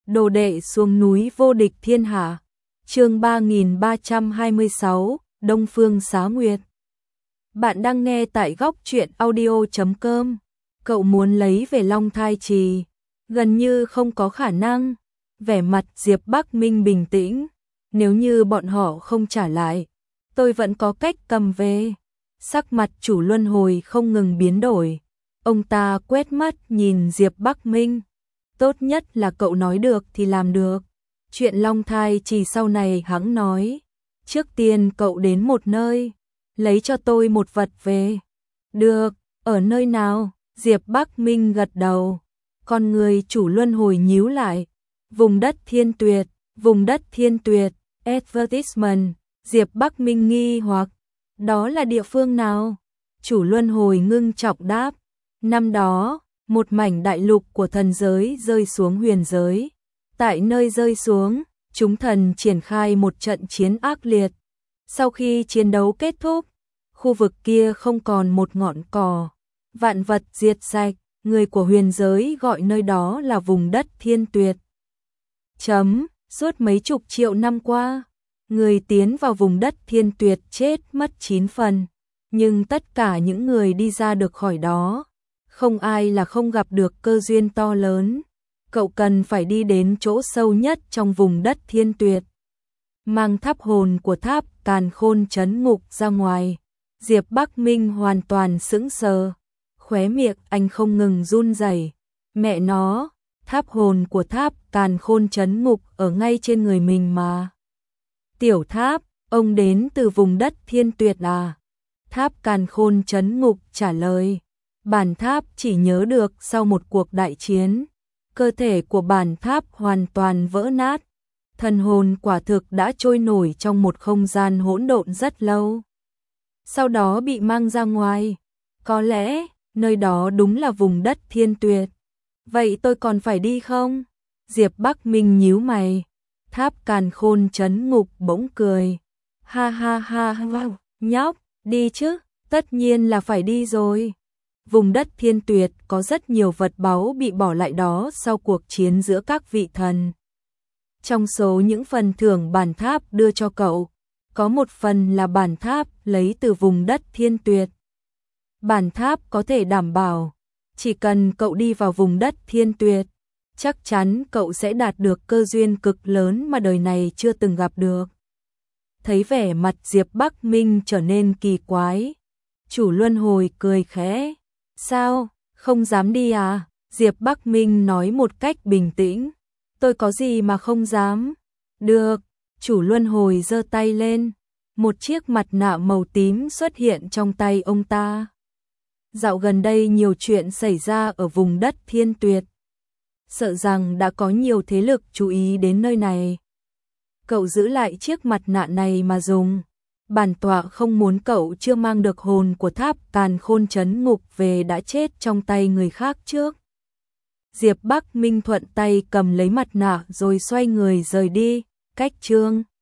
Đồ đệ xuống núi vô địch thiên hạ. Chương 3326, Đông Phương Xá Nguyệt. Bạn đang nghe tại góc truyện audio.com. Cậu muốn lấy về Long Thai Trì, gần như không có khả năng. Vẻ mặt Diệp Bắc Minh bình tĩnh, nếu như bọn họ không trả lại, tôi vẫn có cách cầm về. Sắc mặt chủ luân hồi không ngừng biến đổi. Ông ta quét mắt nhìn Diệp Bắc Minh. Tốt nhất là cậu nói được thì làm được. Chuyện Long Thai Trì sau này hẵng nói. Trước tiên cậu đến một nơi, lấy cho tôi một vật về. Được, ở nơi nào? Diệp Bắc Minh gật đầu. Con người chủ luân hồi nhíu lại. Vùng đất Thiên Tuyệt, vùng đất Thiên Tuyệt, advertisement. Diệp Bắc Minh nghi hoặc, đó là địa phương nào? Chủ luân hồi ngưng trọng đáp, năm đó, một mảnh đại lục của thần giới rơi xuống huyền giới. Tại nơi rơi xuống, chúng thần triển khai một trận chiến ác liệt. Sau khi chiến đấu kết thúc, khu vực kia không còn một ngọn cỏ, vạn vật diệt sạch, người của huyền giới gọi nơi đó là vùng đất Thiên Tuyệt. Suốt mấy chục triệu năm qua, người tiến vào vùng đất Thiên Tuyệt chết mất 9 phần, nhưng tất cả những người đi ra được khỏi đó, không ai là không gặp được cơ duyên to lớn. Cậu cần phải đi đến chỗ sâu nhất trong vùng đất Thiên Tuyệt, mang tháp hồn của tháp Càn Khôn trấn ngục ra ngoài. Diệp Bắc Minh hoàn toàn sững sờ, khóe miệng anh không ngừng run rẩy. Mẹ nó, tháp hồn của tháp Càn Khôn trấn ngục ở ngay trên người mình mà. Tiểu tháp, ông đến từ vùng đất Thiên Tuyệt à? Tháp Càn Khôn trấn ngục trả lời. Bản tháp chỉ nhớ được sau một cuộc đại chiến, cơ thể của bản tháp hoàn toàn vỡ nát. Thần hồn quả thực đã trôi nổi trong một không gian hỗn độn rất lâu. Sau đó bị mang ra ngoài. Có lẽ, nơi đó đúng là vùng đất Thiên Tuyệt. Vậy tôi còn phải đi không? Diệp Bắc Minh nhíu mày. Tháp Càn Khôn trấn ngục bỗng cười. Ha ha ha ha, nhóc, đi chứ, tất nhiên là phải đi rồi. Vùng đất Thiên Tuyệt có rất nhiều vật báu bị bỏ lại đó sau cuộc chiến giữa các vị thần. Trong số những phần thưởng bản tháp đưa cho cậu, có một phần là bản tháp lấy từ vùng đất Thiên Tuyệt. Bản tháp có thể đảm bảo, chỉ cần cậu đi vào vùng đất Thiên Tuyệt, chắc chắn cậu sẽ đạt được cơ duyên cực lớn mà đời này chưa từng gặp được. Thấy vẻ mặt Diệp Bắc Minh trở nên kỳ quái, chủ luân hồi cười khẽ. Sao, không dám đi à? Diệp Bắc Minh nói một cách bình tĩnh. Tôi có gì mà không dám? Được, chủ luân hồi giơ tay lên. Một chiếc mặt nạ màu tím xuất hiện trong tay ông ta. Dạo gần đây nhiều chuyện xảy ra ở vùng đất Thiên Tuyệt. Sợ rằng đã có nhiều thế lực chú ý đến nơi này. Cậu giữ lại chiếc mặt nạ này mà dùng. Bản tọa không muốn cậu chưa mang được hồn của tháp Càn Khôn trấn ngục về đã chết trong tay người khác trước. Diệp Bắc Minh thuận tay cầm lấy mặt nạ rồi xoay người rời đi. Cách chương